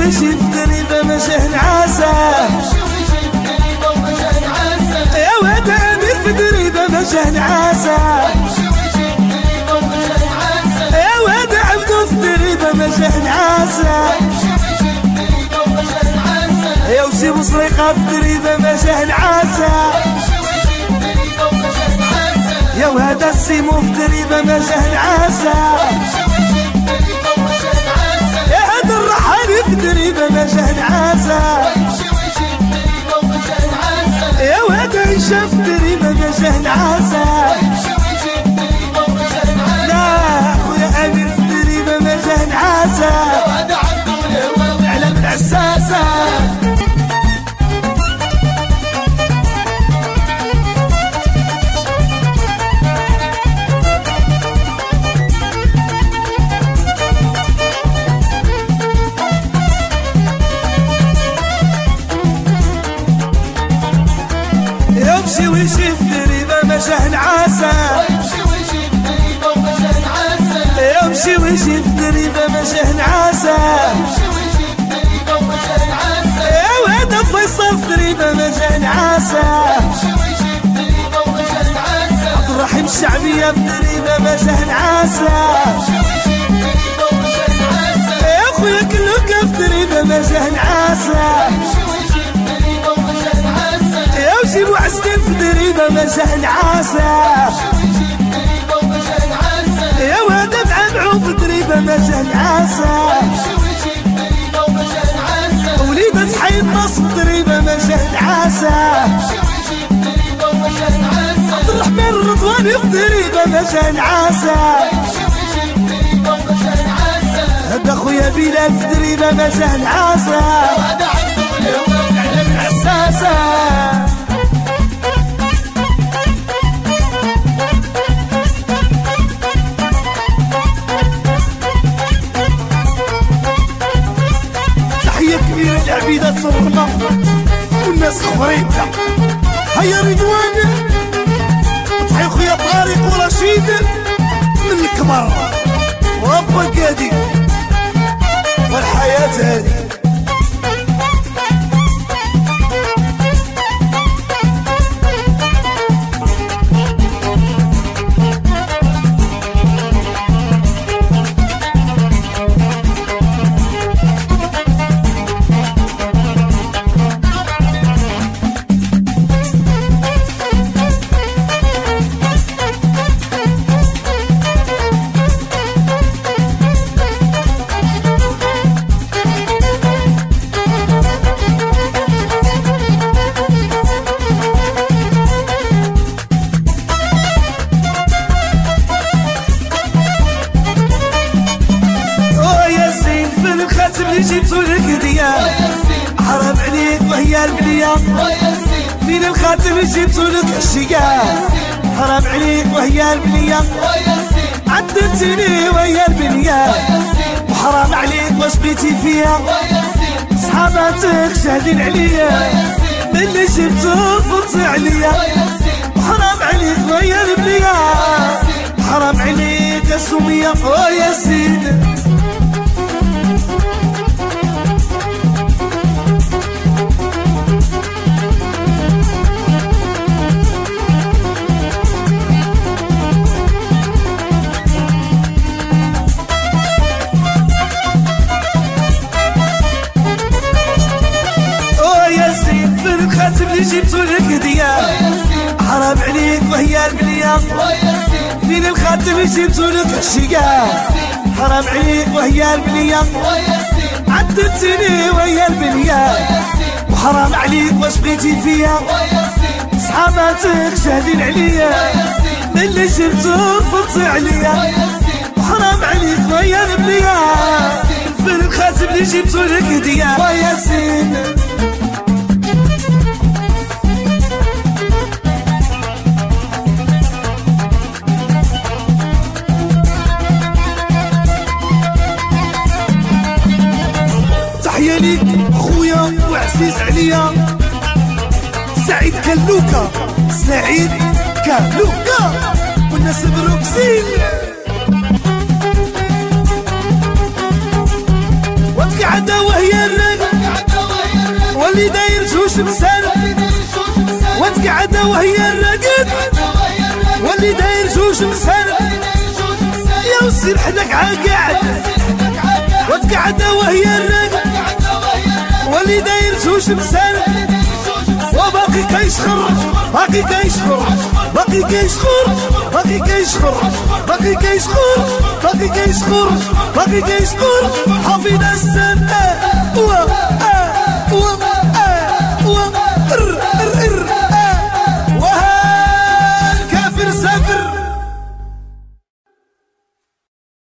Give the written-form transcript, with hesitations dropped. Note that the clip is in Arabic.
ويجي بدريبة مجاه نعاسة يا واد امير في دريبة مجاه نعاسة يا واد عبدو في دريبة مجاه نعاسة يا وشي مصريقة في دريبة مجاه نعاسة يا وهذا السيمو في دريبة مجاه نعاسة يا هذا الرحالي في دريبة مجاه نعاسة يا وهذا هشام في دريبة مجاه نعاسة لا خويا امير في دريبة مجاه نعاسة على من عساسة يمشي ويجي في دريبة مجاه نعاسة يمشي ويجي في دريبة مجاه نعاسة يا واد فيصل في دريبة مجاه نعاسة عبد الرحيم الشعبية في دريبة مجاه نعاسة يا خويا كلوكا في دريبة مجاه نعاسة يا وشي وعزتين في دريبة مجاه نعاسة يا وهذا بعمعو في دريبة مجاه نعاسة وليدة حي النص في دريبة مجاه نعاسة عبد الرحمن الرضواني في دريبة مجاه نعاسة هذا خويا بلال في دريبة مجاه نعاسة حساسة تحية كبيرة لعبيدة صورنا والناس خبريتها هيا رضوان تحية خويا طارق ورشيد من الكبر وربك هادي والحياة هادي جبتو لك هدية حرام عليك وهي البلية فين الخاتم جبتو لك عشية حرام عليك وهي البلية عدتني وهي البلية وحرام عليك واش بيتي فيها صحاباتك شاهدين عليا من اللي جبتو فرطي عليا وحرام عليك وهي البلية حرام عليك يا سمية ويا سيدي اللي جبتو لك هدية حرام عليك وهي البلية فين الخاتم اللي جبتو لك عشية حرام عليك وهي البلية عدتني وهي البلية وحرام عليك واش بغيتي فيا صحاباتك شاهدين عليا من اللي جبتو فرطي عليا وحرام عليك وهي البلية فين الخاتم اللي جبتو لك هدية ويا سيدي تحية ليك خويا وعزيز عليا سعيد كلوكا سعيد كلوكا والناس بروكسين وابكي عدا وهي جوج مسال وتقعد وهي الرقد واللي داير جوج مسال يا وسير حدك عاقعد وتقعد وهي الرقد واللي داير جوج مسال وباقي كيشخر باقي كيشخر باقي كيشخر باقي كيشخر باقي كيشخر باقي كيشخر باقي كيشخر حافظ السنة